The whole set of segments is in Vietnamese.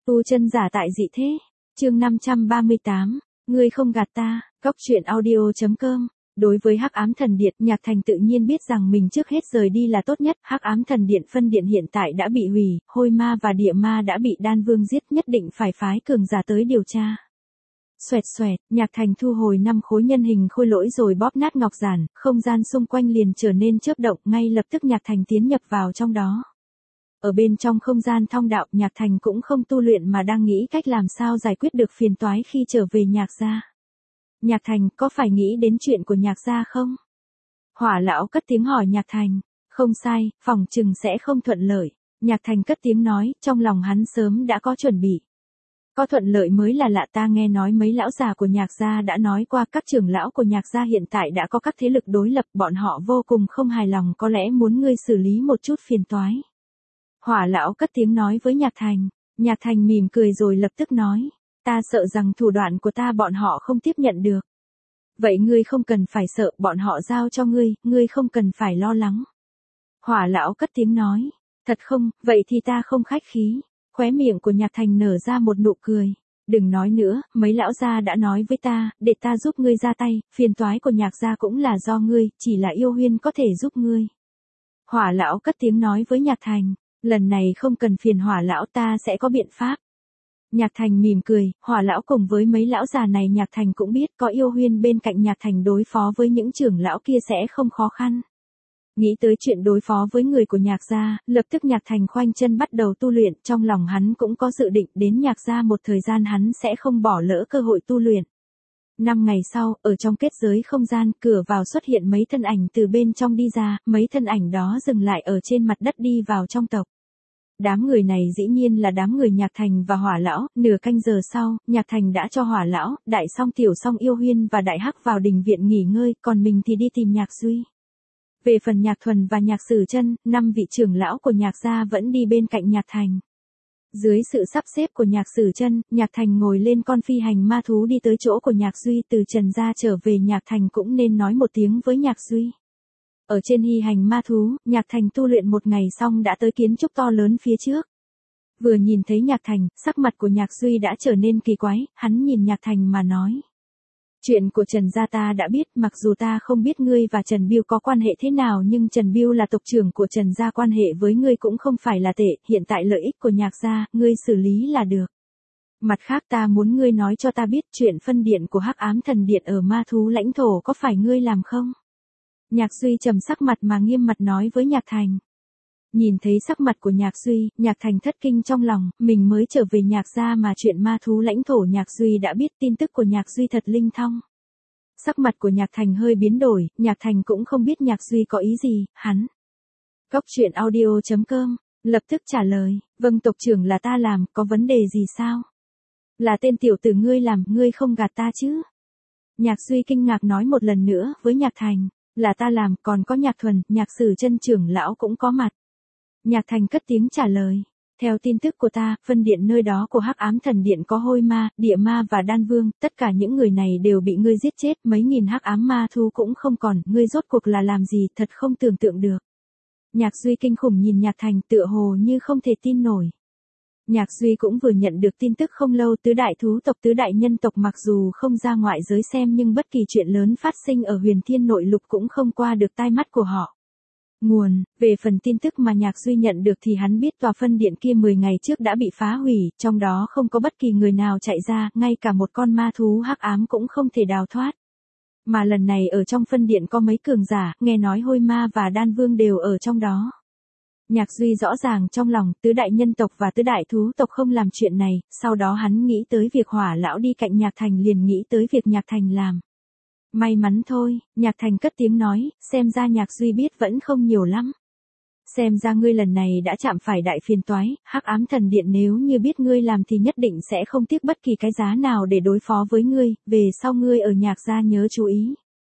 Tu chân giả tại dị thế. Chương 538. Ngươi không gạt ta. Góc truyện audio.com. Đối với Hắc Ám Thần Điện, Nhạc Thành tự nhiên biết rằng mình trước hết rời đi là tốt nhất. Hắc Ám Thần Điện phân điện hiện tại đã bị hủy, Hôi Ma và Địa Ma đã bị Đan Vương giết, nhất định phải phái cường giả tới điều tra. Xoẹt xoẹt, Nhạc Thành thu hồi 5 khối nhân hình khôi lỗi rồi bóp nát ngọc giản, không gian xung quanh liền trở nên chớp động, ngay lập tức Nhạc Thành tiến nhập vào trong đó. Ở bên trong không gian thông đạo, Nhạc Thành cũng không tu luyện mà đang nghĩ cách làm sao giải quyết được phiền toái khi trở về Nhạc gia. Nhạc Thành, có phải nghĩ đến chuyện của Nhạc gia không? Hỏa lão cất tiếng hỏi Nhạc Thành. Không sai, phỏng chừng sẽ không thuận lợi. Nhạc Thành cất tiếng nói, trong lòng hắn sớm đã có chuẩn bị. Có thuận lợi mới là lạ, ta nghe nói mấy lão già của Nhạc gia đã nói qua, các trưởng lão của Nhạc gia hiện tại đã có các thế lực đối lập, bọn họ vô cùng không hài lòng, có lẽ muốn ngươi xử lý một chút phiền toái. Hỏa lão cất tiếng nói với Nhạc Thành. Nhạc Thành mỉm cười rồi lập tức nói, ta sợ rằng thủ đoạn của ta bọn họ không tiếp nhận được. Vậy ngươi không cần phải sợ, bọn họ giao cho ngươi không cần phải lo lắng. Hỏa lão cất tiếng nói, thật không, vậy thì ta không khách khí. Khóe miệng của Nhạc Thành nở ra một nụ cười. Đừng nói nữa, mấy lão gia đã nói với ta, để ta giúp ngươi ra tay, phiền toái của Nhạc gia cũng là do ngươi, chỉ là Yêu Huyên có thể giúp ngươi. Hỏa lão cất tiếng nói với Nhạc Thành, lần này không cần phiền Hỏa lão, ta sẽ có biện pháp. Nhạc Thành mỉm cười, Hỏa lão cùng với mấy lão già này Nhạc Thành cũng biết, có Yêu Huyên bên cạnh Nhạc Thành đối phó với những trưởng lão kia sẽ không khó khăn. Nghĩ tới chuyện đối phó với người của Nhạc gia, lập tức Nhạc Thành khoanh chân bắt đầu tu luyện, trong lòng hắn cũng có dự định đến Nhạc gia một thời gian hắn sẽ không bỏ lỡ cơ hội tu luyện. 5 ngày sau, ở trong kết giới không gian, cửa vào xuất hiện mấy thân ảnh từ bên trong đi ra, mấy thân ảnh đó dừng lại ở trên mặt đất đi vào trong tộc. Đám người này dĩ nhiên là đám người Nhạc Thành và Hỏa lão, nửa canh giờ sau, Nhạc Thành đã cho Hỏa lão, Đại Song Tiểu Song Yêu Huyên và Đại Hắc vào đình viện nghỉ ngơi, còn mình thì đi tìm Nhạc Duy. Về phần Nhạc Thuần và Nhạc Sử Chân, 5 vị trưởng lão của Nhạc gia vẫn đi bên cạnh Nhạc Thành. Dưới sự sắp xếp của Nhạc Sử Chân, Nhạc Thành ngồi lên con phi hành ma thú đi tới chỗ của Nhạc Duy, từ Trần gia trở về Nhạc Thành cũng nên nói một tiếng với Nhạc Duy. Ở trên hy hành ma thú, Nhạc Thành tu luyện một ngày xong đã tới kiến trúc to lớn phía trước. Vừa nhìn thấy Nhạc Thành, sắc mặt của Nhạc Duy đã trở nên kỳ quái, hắn nhìn Nhạc Thành mà nói. Chuyện của Trần gia ta đã biết, mặc dù ta không biết ngươi và Trần Biêu có quan hệ thế nào nhưng Trần Biêu là tộc trưởng của Trần gia, quan hệ với ngươi cũng không phải là tệ, hiện tại lợi ích của Nhạc gia, ngươi xử lý là được. Mặt khác ta muốn ngươi nói cho ta biết chuyện phân điện của Hắc Ám Thần Điện ở ma thú lãnh thổ có phải ngươi làm không? Nhạc Duy trầm sắc mặt mà nghiêm mặt nói với Nhạc Thành. Nhìn thấy sắc mặt của Nhạc Duy, Nhạc Thành thất kinh trong lòng, mình mới trở về Nhạc gia mà chuyện ma thú lãnh thổ Nhạc Duy đã biết, tin tức của Nhạc Duy thật linh thông. Sắc mặt của Nhạc Thành hơi biến đổi, Nhạc Thành cũng không biết Nhạc Duy có ý gì, hắn. Góc truyện audio.com, lập tức trả lời, vâng tộc trưởng là ta làm, có vấn đề gì sao? Là tên tiểu tử ngươi làm, ngươi không gạt ta chứ? Nhạc Duy kinh ngạc nói một lần nữa với Nhạc Thành, là ta làm, còn có Nhạc Thuần, Nhạc Sử Chân trưởng lão cũng có mặt. Nhạc Thành cất tiếng trả lời, theo tin tức của ta, phân điện nơi đó của Hắc Ám Thần Điện có Hôi Ma, Địa Ma và Đan Vương, tất cả những người này đều bị ngươi giết chết, mấy nghìn hắc ám ma thú cũng không còn, ngươi rốt cuộc là làm gì, thật không tưởng tượng được. Nhạc Duy kinh khủng nhìn Nhạc Thành tựa hồ như không thể tin nổi. Nhạc Duy cũng vừa nhận được tin tức không lâu, tứ đại thú tộc tứ đại nhân tộc mặc dù không ra ngoại giới xem nhưng bất kỳ chuyện lớn phát sinh ở Huyền Thiên Nội Lục cũng không qua được tai mắt của họ. Nguồn, về phần tin tức mà Nhạc Duy nhận được thì hắn biết tòa phân điện kia 10 ngày trước đã bị phá hủy, trong đó không có bất kỳ người nào chạy ra, ngay cả một con ma thú hắc ám cũng không thể đào thoát. Mà lần này ở trong phân điện có mấy cường giả, nghe nói Hôi Ma và Đan Vương đều ở trong đó. Nhạc Duy rõ ràng trong lòng, tứ đại nhân tộc và tứ đại thú tộc không làm chuyện này, sau đó hắn nghĩ tới việc Hỏa lão đi cạnh Nhạc Thành liền nghĩ tới việc Nhạc Thành làm. May mắn thôi, Nhạc Thành cất tiếng nói, xem ra Nhạc Duy biết vẫn không nhiều lắm. Xem ra ngươi lần này đã chạm phải đại phiền toái, Hắc Ám Thần Điện nếu như biết ngươi làm thì nhất định sẽ không tiếc bất kỳ cái giá nào để đối phó với ngươi, về sau ngươi ở Nhạc gia nhớ chú ý.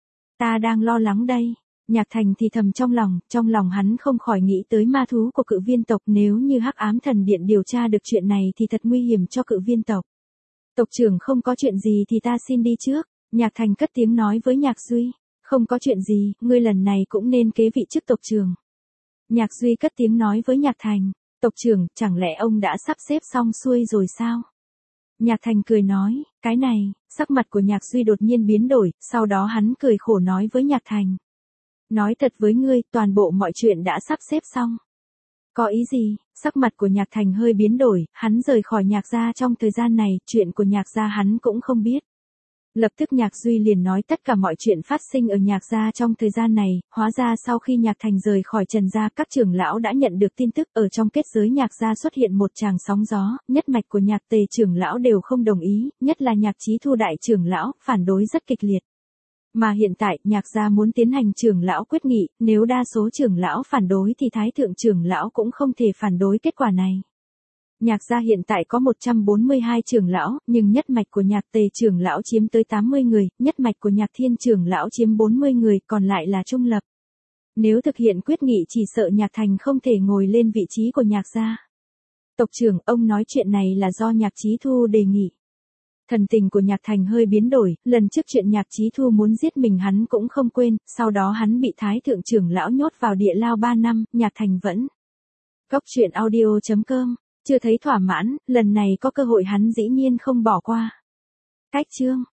Ta đang lo lắng đây. Nhạc Thành thì thầm trong lòng hắn không khỏi nghĩ tới ma thú của Cự Viên tộc, nếu như Hắc Ám Thần Điện điều tra được chuyện này thì thật nguy hiểm cho Cự Viên tộc. Tộc trưởng không có chuyện gì thì ta xin đi trước. Nhạc Thành cất tiếng nói với Nhạc Duy, không có chuyện gì, ngươi lần này cũng nên kế vị chức tộc trưởng. Nhạc Duy cất tiếng nói với Nhạc Thành, Tộc trưởng, chẳng lẽ ông đã sắp xếp xong xuôi rồi sao? Nhạc Thành cười nói, cái này, sắc mặt của Nhạc Duy đột nhiên biến đổi, sau đó hắn cười khổ nói với Nhạc Thành. Nói thật với ngươi, toàn bộ mọi chuyện đã sắp xếp xong. Có ý gì? Sắc mặt của Nhạc Thành hơi biến đổi, hắn rời khỏi Nhạc gia trong thời gian này, chuyện của Nhạc gia hắn cũng không biết. Lập tức Nhạc Duy liền nói tất cả mọi chuyện phát sinh ở Nhạc gia trong thời gian này, hóa ra sau khi Nhạc Thành rời khỏi Trần gia, các trưởng lão đã nhận được tin tức ở trong kết giới Nhạc gia xuất hiện một tràng sóng gió, nhất mạch của Nhạc Tề trưởng lão đều không đồng ý, nhất là Nhạc Chí Thu đại trưởng lão, phản đối rất kịch liệt. Mà hiện tại, Nhạc gia muốn tiến hành trưởng lão quyết nghị, nếu đa số trưởng lão phản đối thì Thái thượng trưởng lão cũng không thể phản đối kết quả này. Nhạc gia hiện tại có 142 trưởng lão, nhưng nhất mạch của Nhạc Tề trưởng lão chiếm tới 80 người, nhất mạch của Nhạc Thiên trưởng lão chiếm 40 người, còn lại là trung lập. Nếu thực hiện quyết nghị chỉ sợ Nhạc Thành không thể ngồi lên vị trí của Nhạc gia. Tộc trưởng, ông nói chuyện này là do Nhạc Chí Thu đề nghị. Thần tình của Nhạc Thành hơi biến đổi, lần trước chuyện Nhạc Chí Thu muốn giết mình hắn cũng không quên, sau đó hắn bị Thái thượng trưởng lão nhốt vào địa lao 3 năm, Nhạc Thành vẫn. Góc truyện audio.com, chưa thấy thỏa mãn, lần này có cơ hội hắn dĩ nhiên không bỏ qua. Cách chương